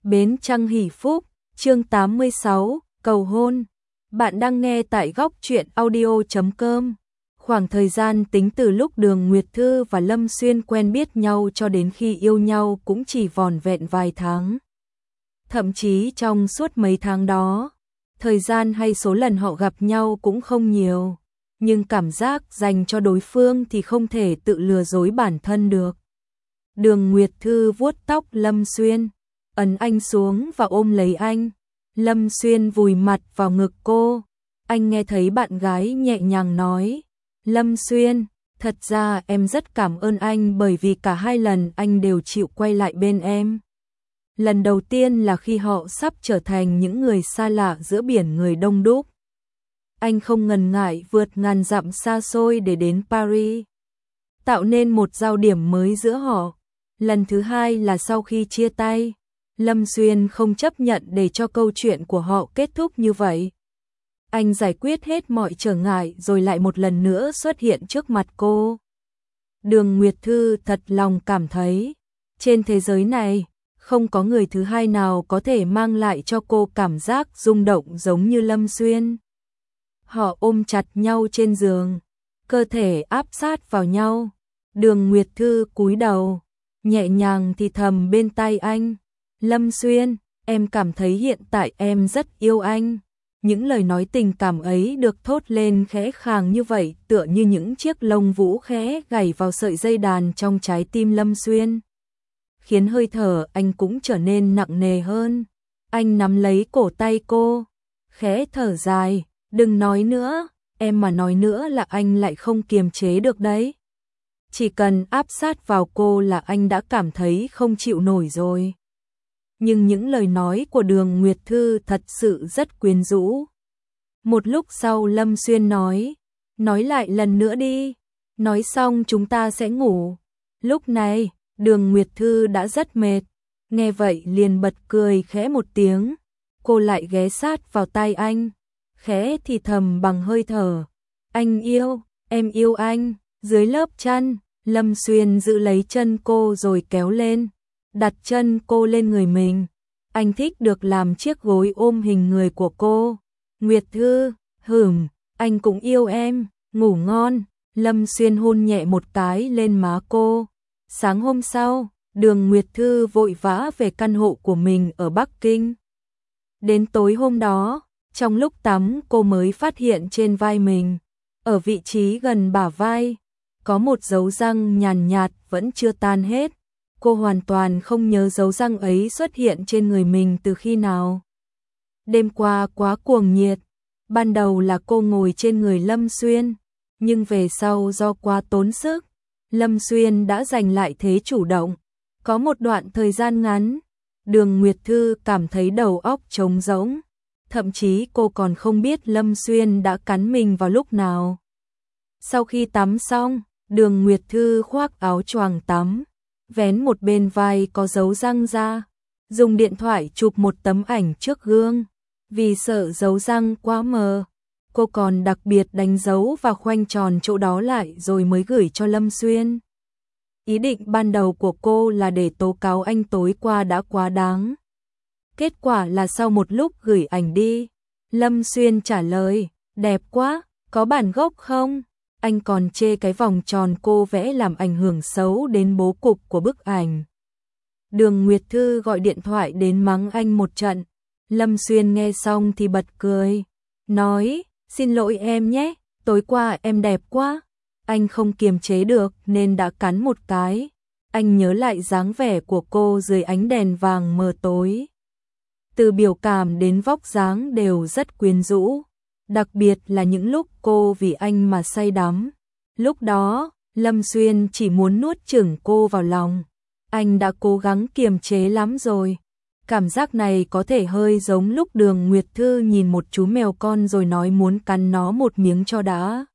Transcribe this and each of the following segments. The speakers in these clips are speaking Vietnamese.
Bến Trăng Hỷ Phúc, chương 86, cầu hôn. Bạn đang nghe tại góc truyện audio.com. Khoảng thời gian tính từ lúc Đường Nguyệt Thư và Lâm Xuyên quen biết nhau cho đến khi yêu nhau cũng chỉ vỏn vẹn vài tháng. Thậm chí trong suốt mấy tháng đó, thời gian hay số lần họ gặp nhau cũng không nhiều, nhưng cảm giác dành cho đối phương thì không thể tự lừa dối bản thân được. Đường Nguyệt Thư vuốt tóc Lâm Xuyên, ấn anh xuống và ôm lấy anh. Lâm Xuyên vùi mặt vào ngực cô. Anh nghe thấy bạn gái nhẹ nhàng nói: Lâm Xuyên, thật ra em rất cảm ơn anh bởi vì cả hai lần anh đều chịu quay lại bên em. Lần đầu tiên là khi họ sắp trở thành những người xa lạ giữa biển người đông đúc. Anh không ngần ngại vượt ngàn dặm xa xôi để đến Paris, tạo nên một giao điểm mới giữa họ. Lần thứ hai là sau khi chia tay, Lâm Xuyên không chấp nhận để cho câu chuyện của họ kết thúc như vậy. Anh giải quyết hết mọi trở ngại rồi lại một lần nữa xuất hiện trước mặt cô. Đường Nguyệt Thư thật lòng cảm thấy, trên thế giới này, không có người thứ hai nào có thể mang lại cho cô cảm giác rung động giống như Lâm Xuyên. Họ ôm chặt nhau trên giường, cơ thể áp sát vào nhau. Đường Nguyệt Thư cúi đầu, nhẹ nhàng thì thầm bên tai anh: Lâm Xuyên, em cảm thấy hiện tại em rất yêu anh. Những lời nói tình cảm ấy được thốt lên khẽ khàng như vậy, tựa như những chiếc lông vũ khẽ gảy vào sợi dây đàn trong trái tim Lâm Xuyên, khiến hơi thở anh cũng trở nên nặng nề hơn. Anh nắm lấy cổ tay cô, khẽ thở dài: đừng nói nữa, em mà nói nữa là anh lại không kiềm chế được đấy. Chỉ cần áp sát vào cô là anh đã cảm thấy không chịu nổi rồi. Nhưng những lời nói của Đường Nguyệt Thư thật sự rất quyến rũ. Một lúc sau Lâm Xuyên nói lại lần nữa đi, nói xong chúng ta sẽ ngủ. Lúc này, Đường Nguyệt Thư đã rất mệt, nghe vậy liền bật cười khẽ một tiếng. Cô lại ghé sát vào tai anh, khẽ thì thầm bằng hơi thở: anh yêu, em yêu anh. Dưới lớp chăn, Lâm Xuyên giữ lấy chân cô rồi kéo lên, đặt chân cô lên người mình. Anh thích được làm chiếc gối ôm hình người của cô. Nguyệt Thư, anh cũng yêu em, ngủ ngon. Lâm Xuyên hôn nhẹ một cái lên má cô. Sáng hôm sau, Đường Nguyệt Thư vội vã về căn hộ của mình ở Bắc Kinh. Đến tối hôm đó, trong lúc tắm cô mới phát hiện trên vai mình, ở vị trí gần bả vai, có một dấu răng nhàn nhạt vẫn chưa tan hết. Cô hoàn toàn không nhớ dấu răng ấy xuất hiện trên người mình từ khi nào. Đêm qua quá cuồng nhiệt, ban đầu là cô ngồi trên người Lâm Xuyên, nhưng về sau do quá tốn sức, Lâm Xuyên đã giành lại thế chủ động. Có một đoạn thời gian ngắn, Đường Nguyệt Thư cảm thấy đầu óc trống rỗng, thậm chí cô còn không biết Lâm Xuyên đã cắn mình vào lúc nào. Sau khi tắm xong, Đường Nguyệt Thư khoác áo choàng tắm, vén một bên vai có dấu răng ra, dùng điện thoại chụp một tấm ảnh trước gương. Vì sợ dấu răng quá mờ, cô còn đặc biệt đánh dấu và khoanh tròn chỗ đó lại rồi mới gửi cho Lâm Xuyên. Ý định ban đầu của cô là để tố cáo anh tối qua đã quá đáng. Kết quả là sau một lúc gửi ảnh đi, Lâm Xuyên trả lời: đẹp quá, có bản gốc không? Anh còn chê cái vòng tròn cô vẽ làm ảnh hưởng xấu đến bố cục của bức ảnh. Đường Nguyệt Thư gọi điện thoại đến mắng anh một trận. Lâm Xuyên nghe xong thì bật cười, nói: xin lỗi em nhé, tối qua em đẹp quá. Anh không kiềm chế được nên đã cắn một cái. Anh nhớ lại dáng vẻ của cô dưới ánh đèn vàng mờ tối. Từ biểu cảm đến vóc dáng đều rất quyến rũ, đặc biệt là những lúc cô vì anh mà say đắm. Lúc đó, Lâm Xuyên chỉ muốn nuốt chửng cô vào lòng. Anh đã cố gắng kiềm chế lắm rồi. Cảm giác này có thể hơi giống lúc Đường Nguyệt Thư nhìn một chú mèo con rồi nói muốn cắn nó một miếng cho đã.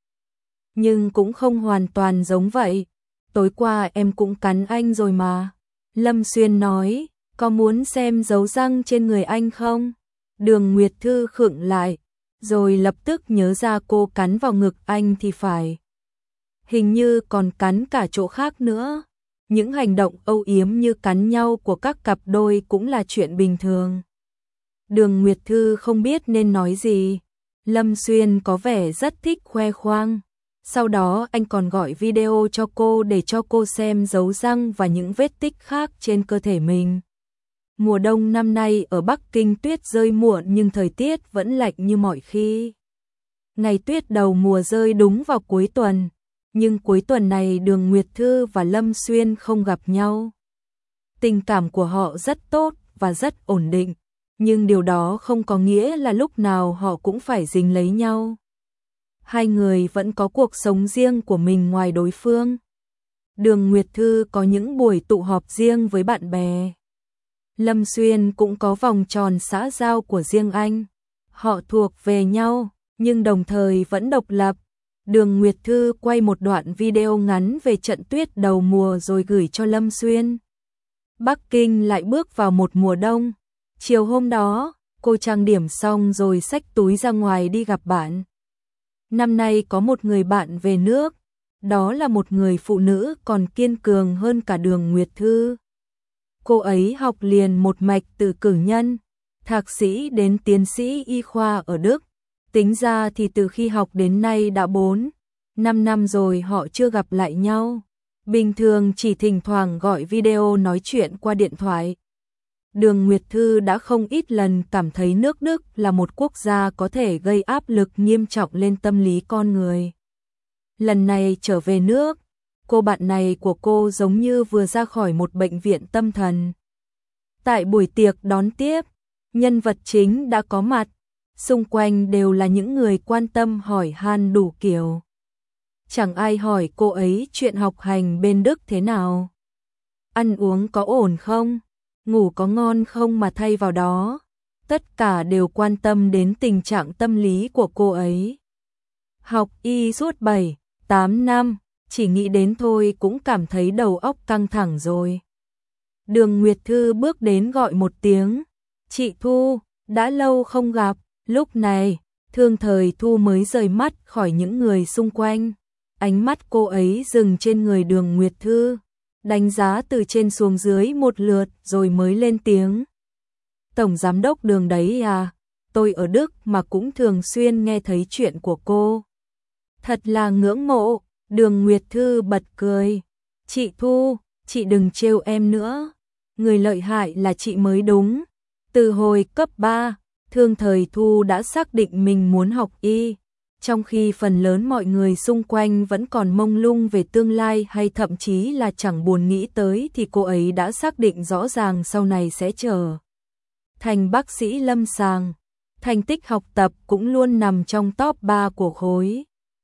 Nhưng cũng không hoàn toàn giống vậy. Tối qua em cũng cắn anh rồi mà. Lâm Xuyên nói: có muốn xem dấu răng trên người anh không? Đường Nguyệt Thư khựng lại, rồi lập tức nhớ ra cô cắn vào ngực anh thì phải. Hình như còn cắn cả chỗ khác nữa. Những hành động âu yếm như cắn nhau của các cặp đôi cũng là chuyện bình thường. Đường Nguyệt Thư không biết nên nói gì. Lâm Xuyên có vẻ rất thích khoe khoang. Sau đó anh còn gọi video cho cô để cho cô xem dấu răng và những vết tích khác trên cơ thể mình. Mùa đông năm nay ở Bắc Kinh tuyết rơi muộn nhưng thời tiết vẫn lạnh như mọi khi. Ngày tuyết đầu mùa rơi đúng vào cuối tuần, nhưng cuối tuần này Đường Nguyệt Thư và Lâm Xuyên không gặp nhau. Tình cảm của họ rất tốt và rất ổn định, nhưng điều đó không có nghĩa là lúc nào họ cũng phải dính lấy nhau. Hai người vẫn có cuộc sống riêng của mình ngoài đối phương. Đường Nguyệt Thư có những buổi tụ họp riêng với bạn bè. Lâm Xuyên cũng có vòng tròn xã giao của riêng anh. Họ thuộc về nhau, nhưng đồng thời vẫn độc lập. Đường Nguyệt Thư quay một đoạn video ngắn về trận tuyết đầu mùa rồi gửi cho Lâm Xuyên. Bắc Kinh lại bước vào một mùa đông. Chiều hôm đó, cô trang điểm xong rồi xách túi ra ngoài đi gặp bạn. Năm nay có một người bạn về nước, đó là một người phụ nữ còn kiên cường hơn cả Đường Nguyệt Thư. Cô ấy học liền một mạch từ cử nhân, thạc sĩ đến tiến sĩ y khoa ở Đức. Tính ra thì từ khi học đến nay đã 4-5 năm rồi họ chưa gặp lại nhau. Bình thường chỉ thỉnh thoảng gọi video nói chuyện qua điện thoại. Đường Nguyệt Thư đã không ít lần cảm thấy nước Đức là một quốc gia có thể gây áp lực nghiêm trọng lên tâm lý con người. Lần này trở về nước, cô bạn này của cô giống như vừa ra khỏi một bệnh viện tâm thần. Tại buổi tiệc đón tiếp, nhân vật chính đã có mặt, xung quanh đều là những người quan tâm hỏi han đủ kiểu. Chẳng ai hỏi cô ấy chuyện học hành bên Đức thế nào, ăn uống có ổn không, ngủ có ngon không mà thay vào đó, tất cả đều quan tâm đến tình trạng tâm lý của cô ấy. Học y suốt 7-8 năm, chỉ nghĩ đến thôi cũng cảm thấy đầu óc căng thẳng rồi. Đường Nguyệt Thư bước đến gọi một tiếng, "Chị Thu, đã lâu không gặp." Lúc này, Thương Thời Thu mới rời mắt khỏi những người xung quanh. Ánh mắt cô ấy dừng trên người Đường Nguyệt Thư, đánh giá từ trên xuống dưới một lượt rồi mới lên tiếng. "Tổng giám đốc Đường đấy à, tôi ở Đức mà cũng thường xuyên nghe thấy chuyện của cô. Thật là ngưỡng mộ." Đường Nguyệt Thư bật cười. "Chị Thu, chị đừng trêu em nữa. Người lợi hại là chị mới đúng." Từ hồi cấp 3, Thương Thời Thu đã xác định mình muốn học y. Trong khi phần lớn mọi người xung quanh vẫn còn mông lung về tương lai hay thậm chí là chẳng buồn nghĩ tới thì cô ấy đã xác định rõ ràng sau này sẽ trở thành bác sĩ lâm sàng. Thành tích học tập cũng luôn nằm trong top 3 của khối.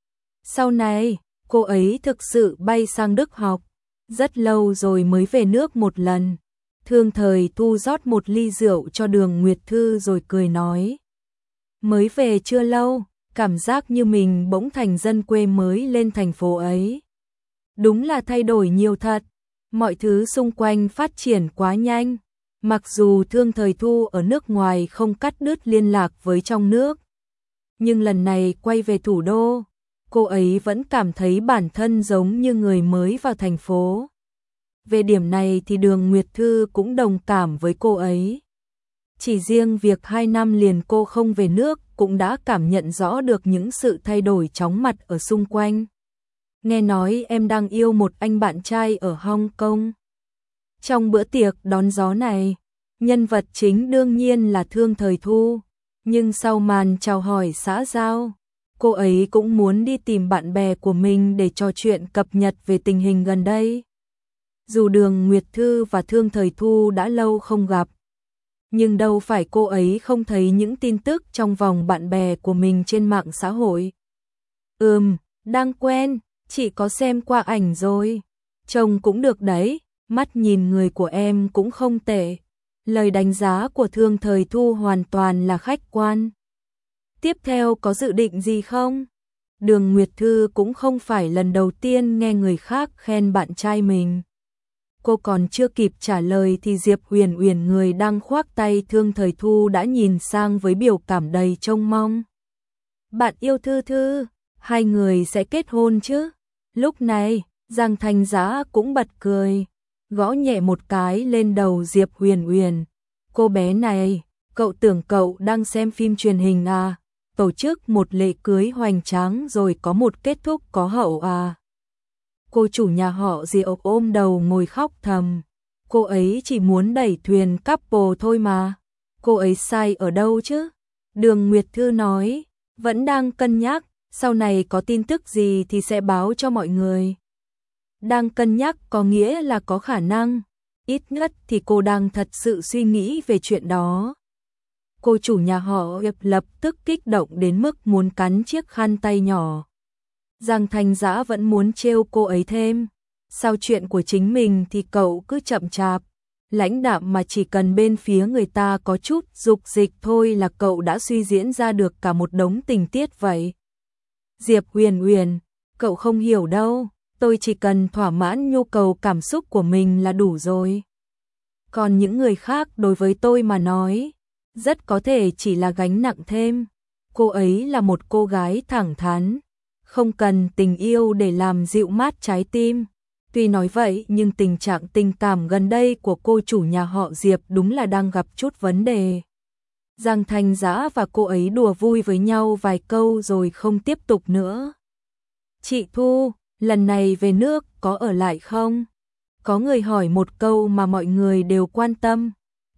Sau này, cô ấy thực sự bay sang Đức học, rất lâu rồi mới về nước một lần. Thương Thời Thu rót một ly rượu cho Đường Nguyệt Thư rồi cười nói. "Mới về chưa lâu, cảm giác như mình bỗng thành dân quê mới lên thành phố ấy. Đúng là thay đổi nhiều thật, mọi thứ xung quanh phát triển quá nhanh." Mặc dù Thương Thời Thu ở nước ngoài không cắt đứt liên lạc với trong nước, nhưng lần này quay về thủ đô, cô ấy vẫn cảm thấy bản thân giống như người mới vào thành phố. Về điểm này thì Đường Nguyệt Thư cũng đồng cảm với cô ấy. Chỉ riêng việc 2 năm liền cô không về nước cũng đã cảm nhận rõ được những sự thay đổi chóng mặt ở xung quanh. "Nghe nói em đang yêu một anh bạn trai ở Hong Kong." Trong bữa tiệc đón gió này, nhân vật chính đương nhiên là Thương Thời Thu, nhưng sau màn chào hỏi xã giao, cô ấy cũng muốn đi tìm bạn bè của mình để trò chuyện cập nhật về tình hình gần đây. Dù Đường Nguyệt Thư và Thương Thời Thu đã lâu không gặp, nhưng đâu phải cô ấy không thấy những tin tức trong vòng bạn bè của mình trên mạng xã hội. Đang quen, chị có xem qua ảnh rồi. Trông cũng được đấy, mắt nhìn người của em cũng không tệ." Lời đánh giá của Thương Thời Thu hoàn toàn là khách quan. "Tiếp theo có dự định gì không?" Đường Nguyệt Thư cũng không phải lần đầu tiên nghe người khác khen bạn trai mình. Cô còn chưa kịp trả lời thì Diệp Uyển Uyển, người đang khoác tay Thương Thời Thu, đã nhìn sang với biểu cảm đầy trông mong. "Bạn yêu Thư Thư, hai người sẽ kết hôn chứ?" Lúc này, Giang Thanh Giá cũng bật cười. gõ nhẹ một cái lên đầu Diệp Huyền Huyền. Cô bé này, cậu tưởng cậu đang xem phim truyền hình à? Tổ chức một lễ cưới hoành tráng rồi có một kết thúc có hậu à? Cô chủ nhà họ Diệp ôm đầu ngồi khóc thầm. Cô ấy chỉ muốn đẩy thuyền couple thôi mà. Cô ấy sai ở đâu chứ? Đường Nguyệt Thư nói, vẫn đang cân nhắc, sau này có tin tức gì thì sẽ báo cho mọi người. Đang cân nhắc có nghĩa là có khả năng, ít nhất thì cô đang thật sự suy nghĩ về chuyện đó. Cô chủ nhà họ Diệp lập tức kích động đến mức muốn cắn chiếc khăn tay nhỏ. Giang Thanh Dã vẫn muốn trêu cô ấy thêm. Sau chuyện của chính mình thì cậu cứ chậm chạp, lãnh đạm mà chỉ cần bên phía người ta có chút dục dịch thôi là cậu đã suy diễn ra được cả một đống tình tiết vậy. Diệp Huyền Huyền, cậu không hiểu đâu, tôi chỉ cần thỏa mãn nhu cầu cảm xúc của mình là đủ rồi. Còn những người khác đối với tôi mà nói, rất có thể chỉ là gánh nặng thêm. Cô ấy là một cô gái thẳng thắn, không cần tình yêu để làm dịu mát trái tim. Tuy nói vậy nhưng tình trạng tình cảm gần đây của cô chủ nhà họ Diệp đúng là đang gặp chút vấn đề. Giang Thanh Dã và cô ấy đùa vui với nhau vài câu rồi không tiếp tục nữa. Chị Thu, lần này về nước có ở lại không? Có người hỏi một câu mà mọi người đều quan tâm.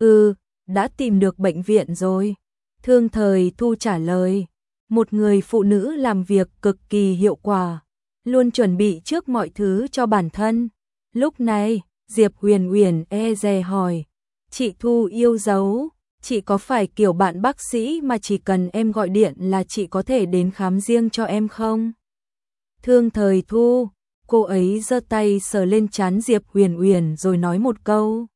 Đã tìm được bệnh viện rồi. Thương Thời Thu trả lời. Một người phụ nữ làm việc cực kỳ hiệu quả, luôn chuẩn bị trước mọi thứ cho bản thân. Lúc này, Diệp Huyền Huyền e dè hỏi, chị Thu yêu dấu, chị có phải kiểu bạn bác sĩ mà chỉ cần em gọi điện là chị có thể đến khám riêng cho em không? Thương Thời Thu, cô ấy giơ tay sờ lên trán Diệp Huyền Huyền rồi nói một câu.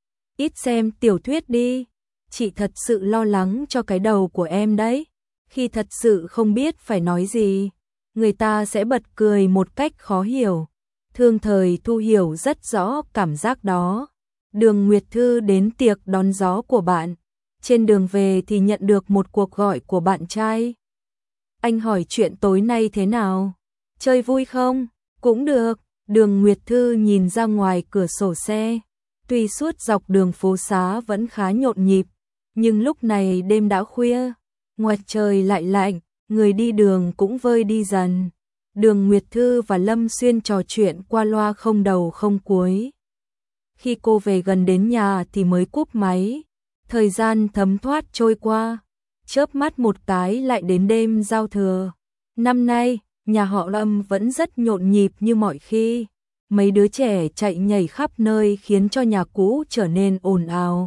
Ít xem tiểu thuyết đi, chị thật sự lo lắng cho cái đầu của em đấy. Khi thật sự không biết phải nói gì, người ta sẽ bật cười một cách khó hiểu. Thương Thời Thu hiểu rất rõ cảm giác đó. Đường Nguyệt Thư đến tiệc đón gió của bạn. Trên đường về thì nhận được một cuộc gọi của bạn trai. Anh hỏi chuyện tối nay thế nào? Chơi vui không? Cũng được. Đường Nguyệt Thư nhìn ra ngoài cửa sổ xe. Tuy suốt dọc đường phố xá vẫn khá nhộn nhịp, nhưng lúc này đêm đã khuya. Ngoài trời lại lạnh, người đi đường cũng vơi đi dần. Đường Nguyệt Thư và Lâm Xuyên trò chuyện qua loa không đầu không cuối. Khi cô về gần đến nhà thì mới cúp máy. Thời gian thấm thoát trôi qua, chớp mắt một cái lại đến đêm giao thừa. Năm nay, nhà họ Lâm vẫn rất nhộn nhịp như mọi khi. Mấy đứa trẻ chạy nhảy khắp nơi khiến cho nhà cũ trở nên ồn ào.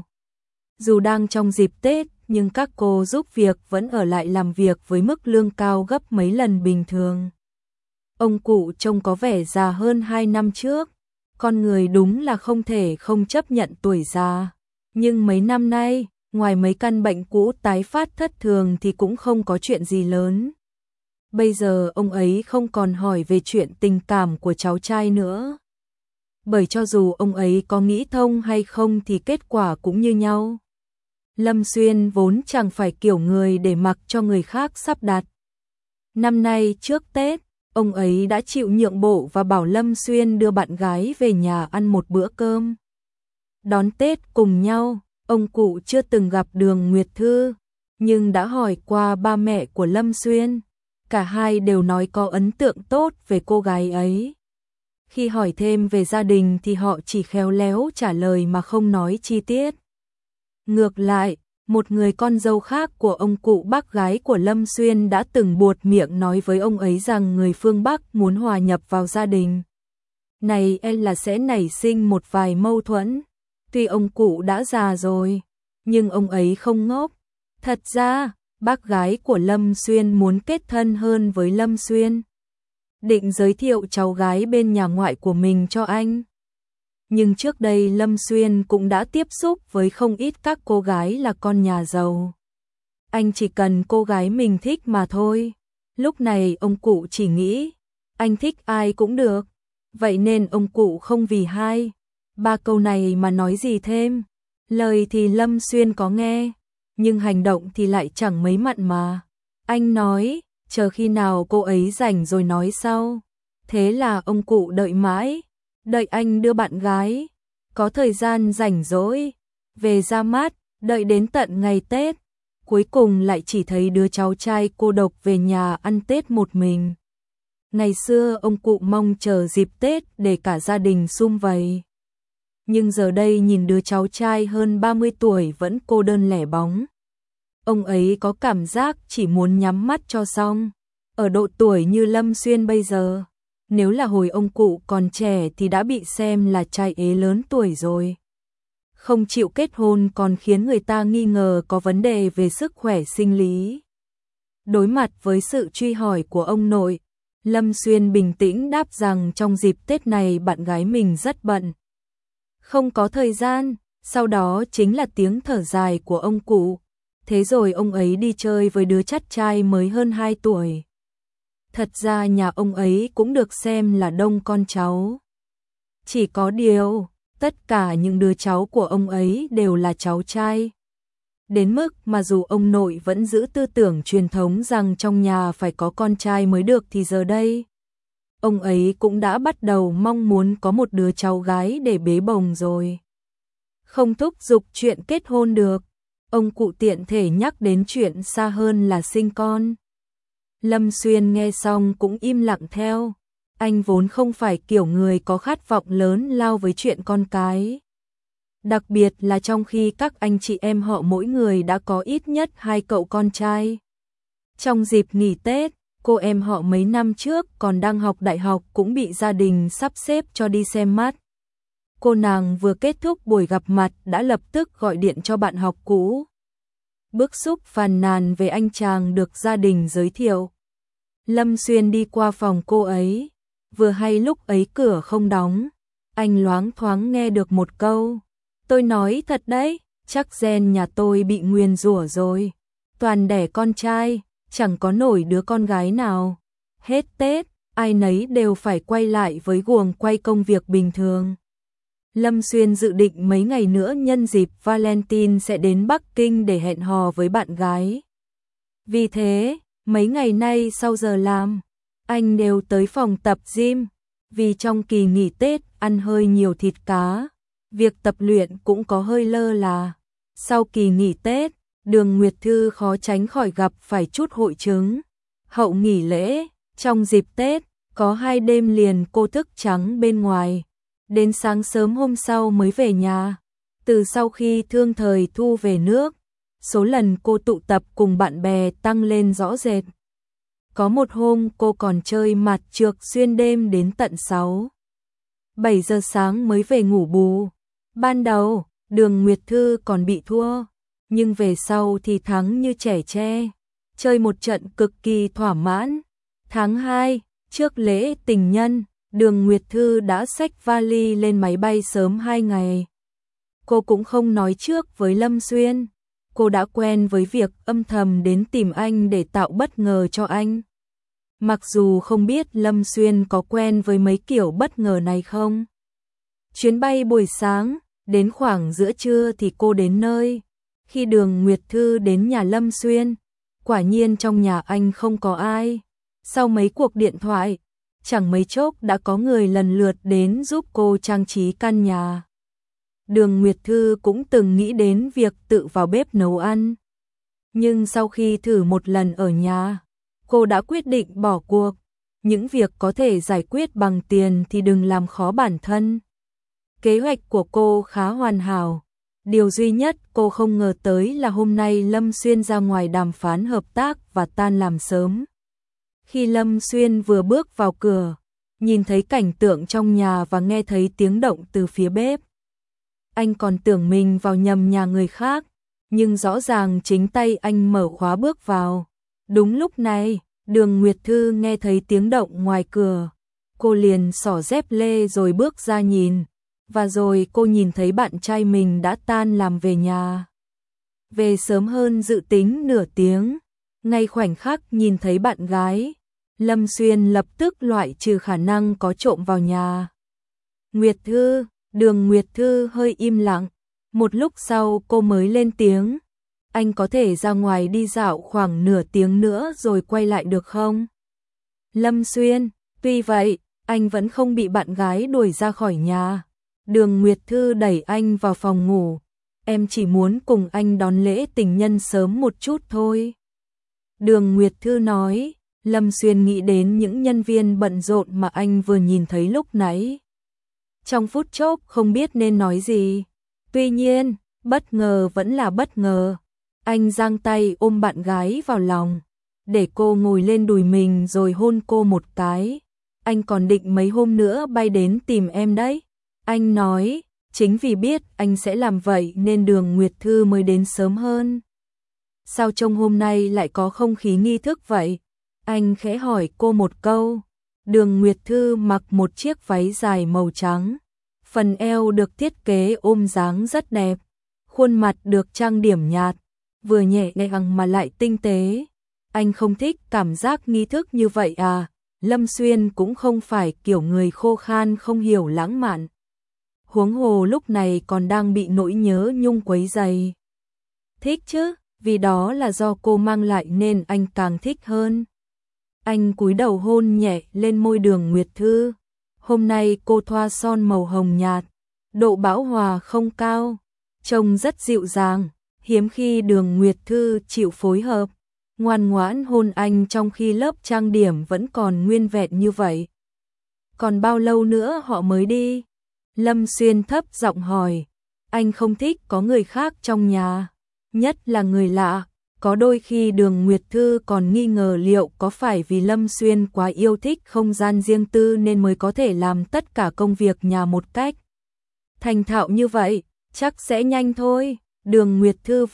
Dù đang trong dịp Tết, nhưng các cô giúp việc vẫn ở lại làm việc với mức lương cao gấp mấy lần bình thường. Ông cụ trông có vẻ già hơn 2 năm trước. Con người đúng là không thể không chấp nhận tuổi già. Nhưng mấy năm nay, ngoài mấy căn bệnh cũ tái phát thất thường thì cũng không có chuyện gì lớn. Bây giờ ông ấy không còn hỏi về chuyện tình cảm của cháu trai nữa. Bởi cho dù ông ấy có nghĩ thông hay không thì kết quả cũng như nhau. Lâm Xuyên vốn chẳng phải kiểu người để mặc cho người khác sắp đặt. Năm nay trước Tết, ông ấy đã chịu nhượng bộ và bảo Lâm Xuyên đưa bạn gái về nhà ăn một bữa cơm. Đón Tết cùng nhau, ông cụ chưa từng gặp Đường Nguyệt Thư, nhưng đã hỏi qua ba mẹ của Lâm Xuyên. Cả hai đều nói có ấn tượng tốt về cô gái ấy. Khi hỏi thêm về gia đình thì họ chỉ khéo léo trả lời mà không nói chi tiết. Ngược lại, một người con dâu khác của ông cụ bác gái của Lâm Xuyên đã từng buột miệng nói với ông ấy rằng người phương Bắc muốn hòa nhập vào gia đình này là sẽ nảy sinh một vài mâu thuẫn. Tuy ông cụ đã già rồi, nhưng ông ấy không ngốc. Thật ra, bác gái của Lâm Xuyên muốn kết thân hơn với Lâm Xuyên, định giới thiệu cháu gái bên nhà ngoại của mình cho anh. Nhưng trước đây Lâm Xuyên cũng đã tiếp xúc với không ít các cô gái là con nhà giàu. Anh chỉ cần cô gái mình thích mà thôi. Lúc này ông cụ chỉ nghĩ, anh thích ai cũng được. Vậy nên ông cụ không vì hai, ba câu này mà nói gì thêm. Lời thì Lâm Xuyên có nghe, nhưng hành động thì lại chẳng mấy mặn mà. Anh nói, chờ khi nào cô ấy rảnh rồi nói sau. Thế là ông cụ đợi mãi, đợi anh đưa bạn gái. có thời gian rảnh rỗi, về ra mắt, đợi đến tận ngày Tết, cuối cùng lại chỉ thấy đứa cháu trai cô độc về nhà ăn Tết một mình. Ngày xưa ông cụ mong chờ dịp Tết để cả gia đình sum vầy. Nhưng giờ đây nhìn đứa cháu trai hơn 30 tuổi vẫn cô đơn lẻ bóng. Ông ấy có cảm giác chỉ muốn nhắm mắt cho xong. Ở độ tuổi như Lâm Xuyên bây giờ, nếu là hồi ông cụ còn trẻ thì đã bị xem là trai ế lớn tuổi rồi. Không chịu kết hôn còn khiến người ta nghi ngờ có vấn đề về sức khỏe sinh lý. Đối mặt với sự truy hỏi của ông nội, Lâm Xuyên bình tĩnh đáp rằng trong dịp Tết này bạn gái mình rất bận. Không có thời gian, sau đó chính là tiếng thở dài của ông cụ. Thế rồi ông ấy đi chơi với đứa chắt trai mới hơn 2 tuổi. Thật ra nhà ông ấy cũng được xem là đông con cháu. Chỉ có điều, tất cả những đứa cháu của ông ấy đều là cháu trai. Đến mức mà dù ông nội vẫn giữ tư tưởng truyền thống rằng trong nhà phải có con trai mới được thì giờ đây, ông ấy cũng đã bắt đầu mong muốn có một đứa cháu gái để bế bồng rồi. Không thúc giục chuyện kết hôn được, ông cụ tiện thể nhắc đến chuyện xa hơn là sinh con. Lâm Xuyên nghe xong cũng im lặng theo. Anh vốn không phải kiểu người có khát vọng lớn lao với chuyện con cái. Đặc biệt là trong khi các anh chị em họ mỗi người đã có ít nhất 2 cậu con trai. Trong dịp nghỉ Tết, cô em họ mấy năm trước còn đang học đại học cũng bị gia đình sắp xếp cho đi xem mắt. Cô nàng vừa kết thúc buổi gặp mặt đã lập tức gọi điện cho bạn học cũ. Bức xúc phàn nàn về anh chàng được gia đình giới thiệu. Lâm Xuyên đi qua phòng cô ấy, vừa hay lúc ấy cửa không đóng, anh loáng thoáng nghe được một câu. Tôi nói thật đấy, chắc gen nhà tôi bị nguyền rủa rồi. Toàn đẻ con trai, chẳng có nổi đứa con gái nào. Hết Tết, ai nấy đều phải quay lại với guồng quay công việc bình thường. Lâm Xuyên dự định mấy ngày nữa nhân dịp Valentine sẽ đến Bắc Kinh để hẹn hò với bạn gái. Vì thế, mấy ngày nay sau giờ làm, anh đều tới phòng tập gym. Vì trong kỳ nghỉ Tết ăn hơi nhiều thịt cá, việc tập luyện cũng có hơi lơ là. Sau kỳ nghỉ Tết, Đường Nguyệt Thư khó tránh khỏi gặp phải chút hội chứng. Hậu nghỉ lễ, trong dịp Tết, có 2 đêm liền cô thức trắng bên ngoài. Đến sáng sớm hôm sau mới về nhà. Từ sau khi Thương Thời Thu về nước, số lần cô tụ tập cùng bạn bè tăng lên rõ rệt. Có một hôm cô còn chơi mặt trược xuyên đêm đến tận 6-7 giờ sáng mới về ngủ bù. Ban đầu, Đường Nguyệt Thư còn bị thua, nhưng về sau thì thắng như trẻ tre. Chơi một trận cực kỳ thỏa mãn. Tháng 2, trước lễ tình nhân, Đường Nguyệt Thư đã xách vali lên máy bay sớm 2 ngày. Cô cũng không nói trước với Lâm Xuyên. Cô đã quen với việc âm thầm đến tìm anh để tạo bất ngờ cho anh. Mặc dù không biết Lâm Xuyên có quen với mấy kiểu bất ngờ này không. Chuyến bay buổi sáng, đến khoảng giữa trưa thì cô đến nơi. Khi Đường Nguyệt Thư đến nhà Lâm Xuyên, quả nhiên trong nhà anh không có ai. Sau mấy cuộc điện thoại, chẳng mấy chốc đã có người lần lượt đến giúp cô trang trí căn nhà. Đường Nguyệt Thư cũng từng nghĩ đến việc tự vào bếp nấu ăn. Nhưng sau khi thử một lần ở nhà, cô đã quyết định bỏ cuộc. Những việc có thể giải quyết bằng tiền thì đừng làm khó bản thân. Kế hoạch của cô khá hoàn hảo. Điều duy nhất cô không ngờ tới là hôm nay Lâm Xuyên ra ngoài đàm phán hợp tác và tan làm sớm. Khi Lâm Xuyên vừa bước vào cửa, nhìn thấy cảnh tượng trong nhà và nghe thấy tiếng động từ phía bếp, anh còn tưởng mình vào nhầm nhà người khác, nhưng rõ ràng chính tay anh mở khóa bước vào. Đúng lúc này, Đường Nguyệt Thư nghe thấy tiếng động ngoài cửa. Cô liền xỏ dép lê rồi bước ra nhìn. Và rồi cô nhìn thấy bạn trai mình đã tan làm về nhà. Về sớm hơn dự tính nửa tiếng. Ngay khoảnh khắc nhìn thấy bạn gái, Lâm Xuyên lập tức loại trừ khả năng có trộm vào nhà. Nguyệt Thư, Đường Nguyệt Thư hơi im lặng. Một lúc sau cô mới lên tiếng. Anh có thể ra ngoài đi dạo khoảng nửa tiếng nữa rồi quay lại được không? Lâm Xuyên, tuy vậy, anh vẫn không bị bạn gái đuổi ra khỏi nhà. Đường Nguyệt Thư đẩy anh vào phòng ngủ. Em chỉ muốn cùng anh đón lễ tình nhân sớm một chút thôi. Đường Nguyệt Thư nói. Lâm Xuyên nghĩ đến những nhân viên bận rộn mà anh vừa nhìn thấy lúc nãy. Trong phút chốc không biết nên nói gì. Tuy nhiên, bất ngờ vẫn là bất ngờ. Anh giang tay ôm bạn gái vào lòng, để cô ngồi lên đùi mình rồi hôn cô một cái. Anh còn định mấy hôm nữa bay đến tìm em đấy. Anh nói, chính vì biết anh sẽ làm vậy nên Đường Nguyệt Thư mới đến sớm hơn. Sao trông hôm nay lại có không khí nghi thức vậy? Anh khẽ hỏi cô một câu. Đường Nguyệt Thư mặc một chiếc váy dài màu trắng. Phần eo được thiết kế ôm dáng rất đẹp. Khuôn mặt được trang điểm nhạt, vừa nhẹ nhàng mà lại tinh tế. Anh không thích cảm giác nghi thức như vậy à? Lâm Xuyên cũng không phải kiểu người khô khan không hiểu lãng mạn. Huống hồ lúc này còn đang bị nỗi nhớ nhung quấy rầy. Thích chứ, vì đó là do cô mang lại nên anh càng thích hơn. Anh cúi đầu hôn nhẹ lên môi Đường Nguyệt Thư. Hôm nay cô thoa son màu hồng nhạt, độ bão hòa không cao, trông rất dịu dàng, hiếm khi Đường Nguyệt Thư chịu phối hợp, ngoan ngoãn hôn anh trong khi lớp trang điểm vẫn còn nguyên vẹn như vậy. Còn bao lâu nữa họ mới đi? Lâm Xuyên thấp giọng hỏi. Anh không thích có người khác trong nhà, nhất là người lạ. Có đôi khi Đường Nguyệt Thư còn nghi ngờ liệu có phải vì Lâm Xuyên quá yêu thích không gian riêng tư nên mới có thể làm tất cả công việc nhà một cách thành thạo như vậy. Chắc sẽ nhanh thôi. Đường Nguyệt Thư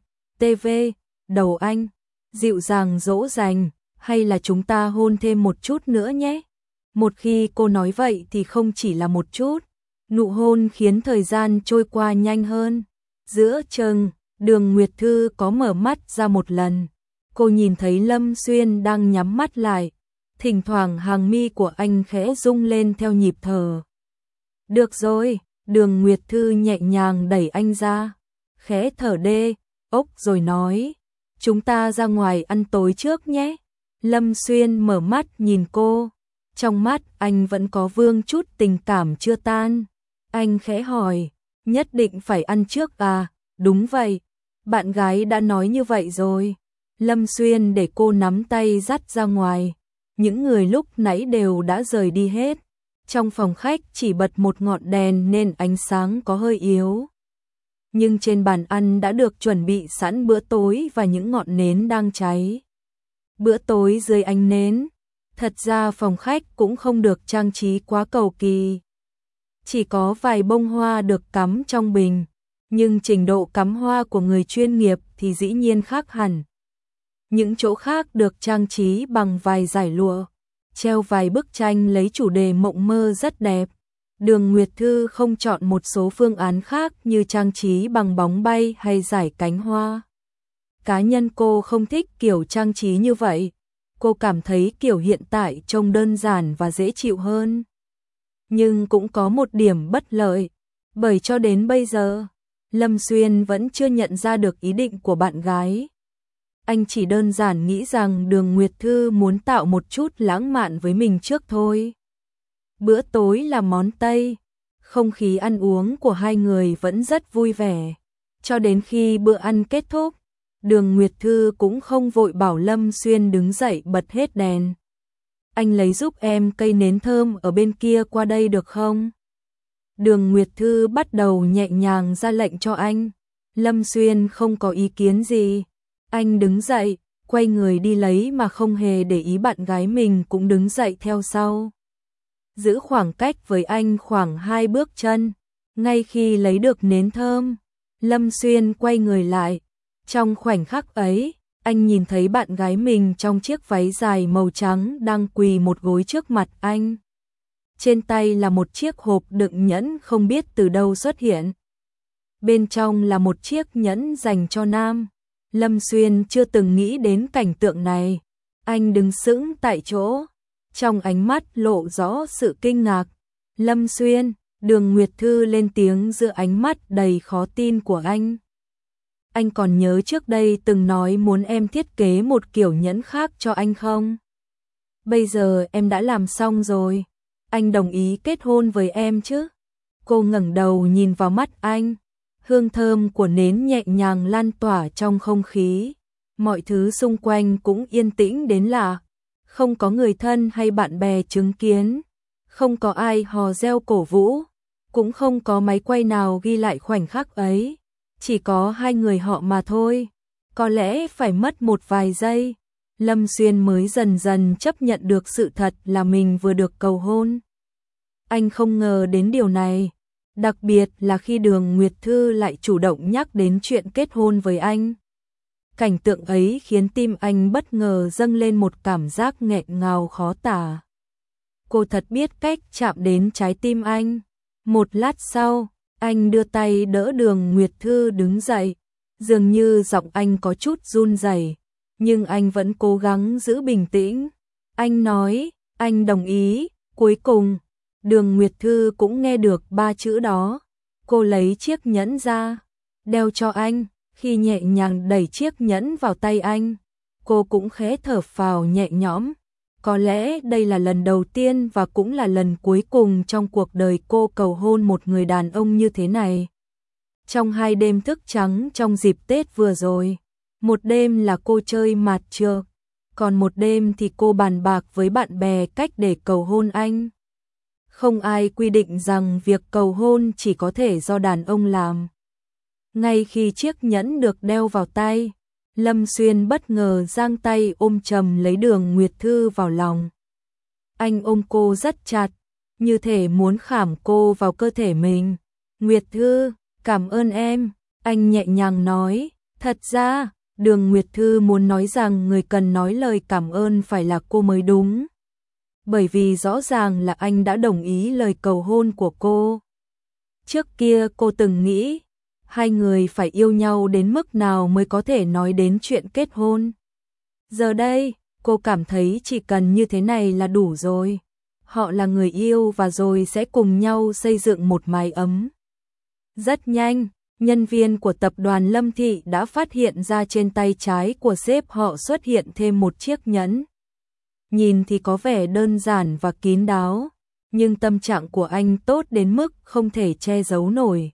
TV đầu anh, dịu dàng dỗ dành, hay là chúng ta hôn thêm một chút nữa nhé. Một khi cô nói vậy thì không chỉ là một chút. Nụ hôn khiến thời gian trôi qua nhanh hơn. Giữa chừng, Đường Nguyệt Thư có mở mắt ra một lần. Cô nhìn thấy Lâm Xuyên đang nhắm mắt lại. Thỉnh thoảng hàng mi của anh khẽ rung lên theo nhịp thở. Được rồi, Đường Nguyệt Thư nhẹ nhàng đẩy anh ra. Khẽ thở ốc rồi nói. Chúng ta ra ngoài ăn tối trước nhé. Lâm Xuyên mở mắt nhìn cô. Trong mắt anh vẫn có vương chút tình cảm chưa tan. Anh khẽ hỏi, nhất định phải ăn trước à? Đúng vậy, bạn gái đã nói như vậy rồi. Lâm Xuyên để cô nắm tay dắt ra ngoài. Những người lúc nãy đều đã rời đi hết. Trong phòng khách chỉ bật một ngọn đèn nên ánh sáng có hơi yếu. Nhưng trên bàn ăn đã được chuẩn bị sẵn bữa tối và những ngọn nến đang cháy. Bữa tối dưới ánh nến. Thật ra phòng khách cũng không được trang trí quá cầu kỳ. Chỉ có vài bông hoa được cắm trong bình. Nhưng trình độ cắm hoa của người chuyên nghiệp thì dĩ nhiên khác hẳn. Những chỗ khác được trang trí bằng vài dải lụa, treo vài bức tranh lấy chủ đề mộng mơ rất đẹp. Đường Nguyệt Thư không chọn một số phương án khác như trang trí bằng bóng bay hay dải cánh hoa. Cá nhân cô không thích kiểu trang trí như vậy. Cô cảm thấy kiểu hiện tại trông đơn giản và dễ chịu hơn. Nhưng cũng có một điểm bất lợi, bởi cho đến bây giờ, Lâm Xuyên vẫn chưa nhận ra được ý định của bạn gái. Anh chỉ đơn giản nghĩ rằng Đường Nguyệt Thư muốn tạo một chút lãng mạn với mình trước thôi. Bữa tối là món Tây, không khí ăn uống của hai người vẫn rất vui vẻ. Cho đến khi bữa ăn kết thúc, Đường Nguyệt Thư cũng không vội bảo Lâm Xuyên đứng dậy bật hết đèn. Anh lấy giúp em cây nến thơm ở bên kia qua đây được không? Đường Nguyệt Thư bắt đầu nhẹ nhàng ra lệnh cho anh. Lâm Xuyên không có ý kiến gì. Anh đứng dậy, quay người đi lấy mà không hề để ý bạn gái mình cũng đứng dậy theo sau. Giữ khoảng cách với anh khoảng 2 bước chân. Ngay khi lấy được nến thơm, Lâm Xuyên quay người lại. Trong khoảnh khắc ấy, anh nhìn thấy bạn gái mình trong chiếc váy dài màu trắng đang quỳ một gối trước mặt anh. Trên tay là một chiếc hộp đựng nhẫn không biết từ đâu xuất hiện. Bên trong là một chiếc nhẫn dành cho nam. Lâm Xuyên chưa từng nghĩ đến cảnh tượng này. Anh đứng sững tại chỗ, trong ánh mắt lộ rõ sự kinh ngạc. Lâm Xuyên, Đường Nguyệt Thư lên tiếng giữa ánh mắt đầy khó tin của anh. Anh còn nhớ trước đây từng nói muốn em thiết kế một kiểu nhẫn khác cho anh không? Bây giờ em đã làm xong rồi. Anh đồng ý kết hôn với em chứ? Cô ngẩng đầu nhìn vào mắt anh, hương thơm của nến nhẹ nhàng lan tỏa trong không khí. Mọi thứ xung quanh cũng yên tĩnh đến lạ, không có người thân hay bạn bè chứng kiến, không có ai hò reo cổ vũ, cũng không có máy quay nào ghi lại khoảnh khắc ấy, chỉ có hai người họ mà thôi. Có lẽ phải mất một vài giây, Lâm Xuyên mới dần dần chấp nhận được sự thật là mình vừa được cầu hôn. Anh không ngờ đến điều này, đặc biệt là khi Đường Nguyệt Thư lại chủ động nhắc đến chuyện kết hôn với anh. Cảnh tượng ấy khiến tim anh bất ngờ dâng lên một cảm giác nghẹn ngào khó tả. Cô thật biết cách chạm đến trái tim anh. Một lát sau, anh đưa tay đỡ Đường Nguyệt Thư đứng dậy. Dường như giọng anh có chút run rẩy, nhưng anh vẫn cố gắng giữ bình tĩnh. Anh nói, anh đồng ý. Cuối cùng, Đường Nguyệt Thư cũng nghe được ba chữ đó. Cô lấy chiếc nhẫn ra, đeo cho anh. Khi nhẹ nhàng đẩy chiếc nhẫn vào tay anh, cô cũng khẽ thở phào nhẹ nhõm. Có lẽ đây là lần đầu tiên và cũng là lần cuối cùng trong cuộc đời cô cầu hôn một người đàn ông như thế này. Trong 2 đêm thức trắng trong dịp Tết vừa rồi, một đêm là cô chơi mạt trược, còn một đêm thì cô bàn bạc với bạn bè cách để cầu hôn anh. Không ai quy định rằng việc cầu hôn chỉ có thể do đàn ông làm. Ngay khi chiếc nhẫn được đeo vào tay, Lâm Xuyên bất ngờ giang tay ôm chầm lấy Đường Nguyệt Thư vào lòng. Anh ôm cô rất chặt, như thể muốn khảm cô vào cơ thể mình. Nguyệt Thư, cảm ơn em, anh nhẹ nhàng nói. Thật ra, Đường Nguyệt Thư muốn nói rằng người cần nói lời cảm ơn phải là cô mới đúng. Bởi vì rõ ràng là anh đã đồng ý lời cầu hôn của cô. Trước kia cô từng nghĩ, hai người phải yêu nhau đến mức nào mới có thể nói đến chuyện kết hôn. Giờ đây, cô cảm thấy chỉ cần như thế này là đủ rồi. Họ là người yêu và rồi sẽ cùng nhau xây dựng một mái ấm. Rất nhanh, nhân viên của tập đoàn Lâm Thị đã phát hiện ra trên tay trái của sếp họ xuất hiện thêm một chiếc nhẫn. Nhìn thì có vẻ đơn giản và kín đáo, nhưng tâm trạng của anh tốt đến mức không thể che giấu nổi.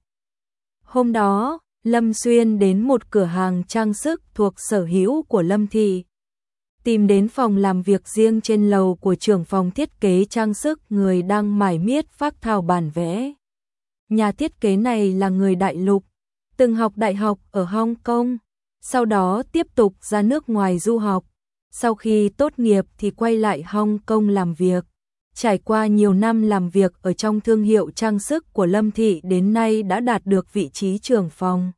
Hôm đó, Lâm Xuyên đến một cửa hàng trang sức thuộc sở hữu của Lâm Thị. Tìm đến phòng làm việc riêng trên lầu của trưởng phòng thiết kế trang sức người đang mải miết phác thảo bản vẽ. Nhà thiết kế này là người đại lục, từng học đại học ở Hong Kong, sau đó tiếp tục ra nước ngoài du học. Sau khi tốt nghiệp thì quay lại Hong Kong làm việc. Trải qua nhiều năm làm việc ở trong thương hiệu trang sức của Lâm Thị đến nay đã đạt được vị trí trưởng phòng.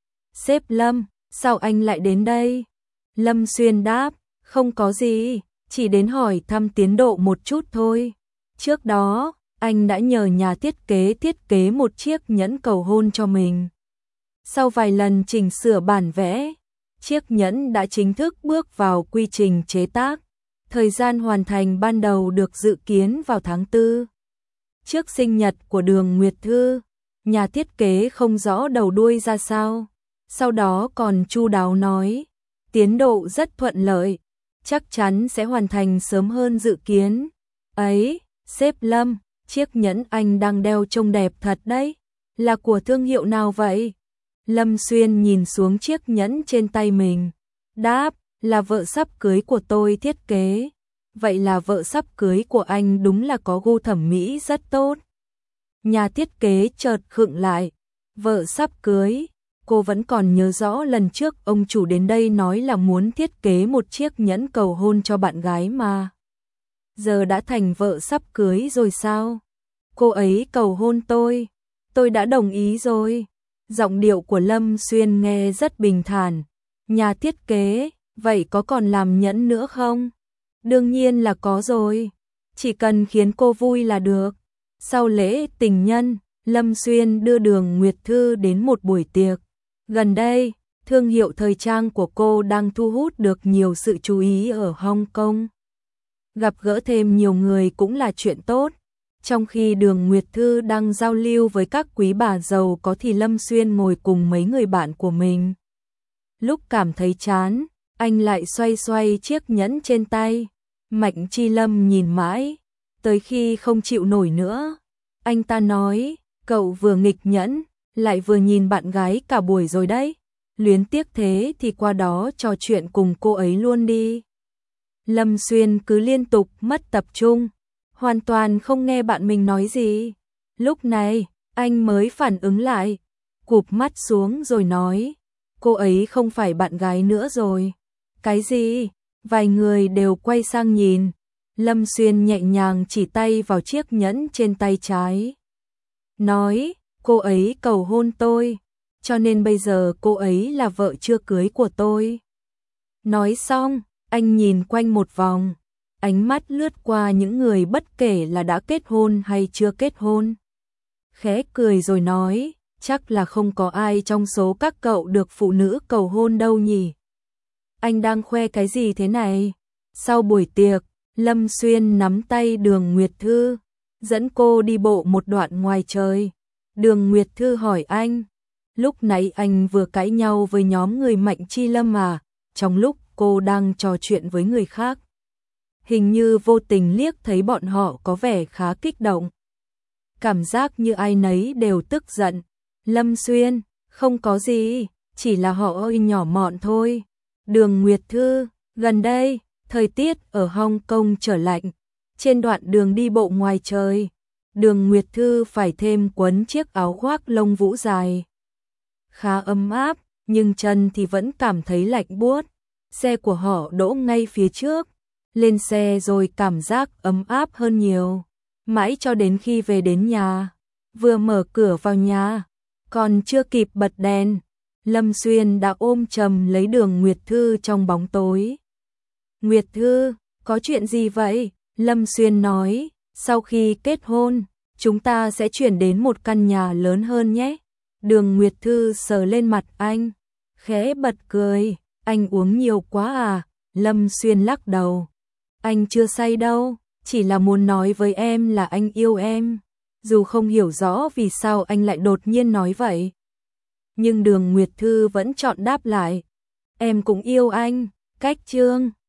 Sếp Lâm, sao anh lại đến đây? Lâm Xuyên đáp, không có gì, chỉ đến hỏi thăm tiến độ một chút thôi. Trước đó, anh đã nhờ nhà thiết kế một chiếc nhẫn cầu hôn cho mình. Sau vài lần chỉnh sửa bản vẽ, chiếc nhẫn đã chính thức bước vào quy trình chế tác. Thời gian hoàn thành ban đầu được dự kiến vào tháng 4. Trước sinh nhật của Đường Nguyệt Thư, nhà thiết kế không rõ đầu đuôi ra sao. Sau đó còn chu đáo nói, tiến độ rất thuận lợi, chắc chắn sẽ hoàn thành sớm hơn dự kiến. Ấy, sếp Lâm, chiếc nhẫn anh đang đeo trông đẹp thật đấy, là của thương hiệu nào vậy? Lâm Xuyên nhìn xuống chiếc nhẫn trên tay mình, đáp, là vợ sắp cưới của tôi thiết kế. Vậy là vợ sắp cưới của anh đúng là có gu thẩm mỹ rất tốt. Nhà thiết kế chợt khựng lại, vợ sắp cưới, cô vẫn còn nhớ rõ lần trước ông chủ đến đây nói là muốn thiết kế một chiếc nhẫn cầu hôn cho bạn gái mà. Giờ đã thành vợ sắp cưới rồi sao? Cô ấy cầu hôn tôi đã đồng ý rồi. Giọng điệu của Lâm Xuyên nghe rất bình thản. Nhà thiết kế, vậy có còn làm nhẫn nữa không? Đương nhiên là có rồi, chỉ cần khiến cô vui là được. Sau lễ tình nhân, Lâm Xuyên đưa Đường Nguyệt Thư đến một buổi tiệc. Gần đây, thương hiệu thời trang của cô đang thu hút được nhiều sự chú ý ở Hong Kong. Gặp gỡ thêm nhiều người cũng là chuyện tốt. Trong khi Đường Nguyệt Thư đang giao lưu với các quý bà giàu có thì Lâm Xuyên ngồi cùng mấy người bạn của mình. Lúc cảm thấy chán, anh lại xoay xoay chiếc nhẫn trên tay. Mạnh Chi Lâm nhìn mãi, tới khi không chịu nổi nữa. Anh ta nói, Cậu vừa nghịch nhẫn, lại vừa nhìn bạn gái cả buổi rồi đấy. Luyến tiếc thế thì qua đó trò chuyện cùng cô ấy luôn đi. Lâm Xuyên cứ liên tục mất tập trung, hoàn toàn không nghe bạn mình nói gì. Lúc này, anh mới phản ứng lại, cụp mắt xuống rồi nói, cô ấy không phải bạn gái nữa rồi. Cái gì? Vài người đều quay sang nhìn. Lâm Xuyên nhẹ nhàng chỉ tay vào chiếc nhẫn trên tay trái. Nói, cô ấy cầu hôn tôi, cho nên bây giờ cô ấy là vợ chưa cưới của tôi. Nói xong, anh nhìn quanh một vòng, ánh mắt lướt qua những người bất kể là đã kết hôn hay chưa kết hôn. Khẽ cười rồi nói, chắc là không có ai trong số các cậu được phụ nữ cầu hôn đâu nhỉ. Anh đang khoe cái gì thế này? Sau buổi tiệc, Lâm Xuyên nắm tay Đường Nguyệt Thư, dẫn cô đi bộ một đoạn ngoài trời. Đường Nguyệt Thư hỏi anh, lúc nãy anh vừa cãi nhau với nhóm người Mạnh Chi Lâm à? Trong lúc cô đang trò chuyện với người khác, hình như vô tình liếc thấy bọn họ có vẻ khá kích động. Cảm giác như ai nấy đều tức giận. Lâm Xuyên, không có gì, chỉ là họ ơi nhỏ mọn thôi. Đường Nguyệt Thư, gần đây, thời tiết ở Hong Kong trở lạnh. Trên đoạn đường đi bộ ngoài trời, Đường Nguyệt Thư phải thêm quấn chiếc áo khoác lông vũ dài. Khá ấm áp, nhưng chân thì vẫn cảm thấy lạnh buốt. Xe của họ đỗ ngay phía trước. Lên xe rồi cảm giác ấm áp hơn nhiều. Mãi cho đến khi về đến nhà, vừa mở cửa vào nhà, còn chưa kịp bật đèn, Lâm Xuyên đã ôm chầm lấy Đường Nguyệt Thư trong bóng tối. Nguyệt Thư, có chuyện gì vậy? Lâm Xuyên nói, sau khi kết hôn, chúng ta sẽ chuyển đến một căn nhà lớn hơn nhé. Đường Nguyệt Thư sờ lên mặt anh, khẽ bật cười, anh uống nhiều quá à? Lâm Xuyên lắc đầu, anh chưa say đâu, chỉ là muốn nói với em là anh yêu em, dù không hiểu rõ vì sao anh lại đột nhiên nói vậy. Nhưng Đường Nguyệt Thư vẫn chọn đáp lại, em cũng yêu anh. Cách chương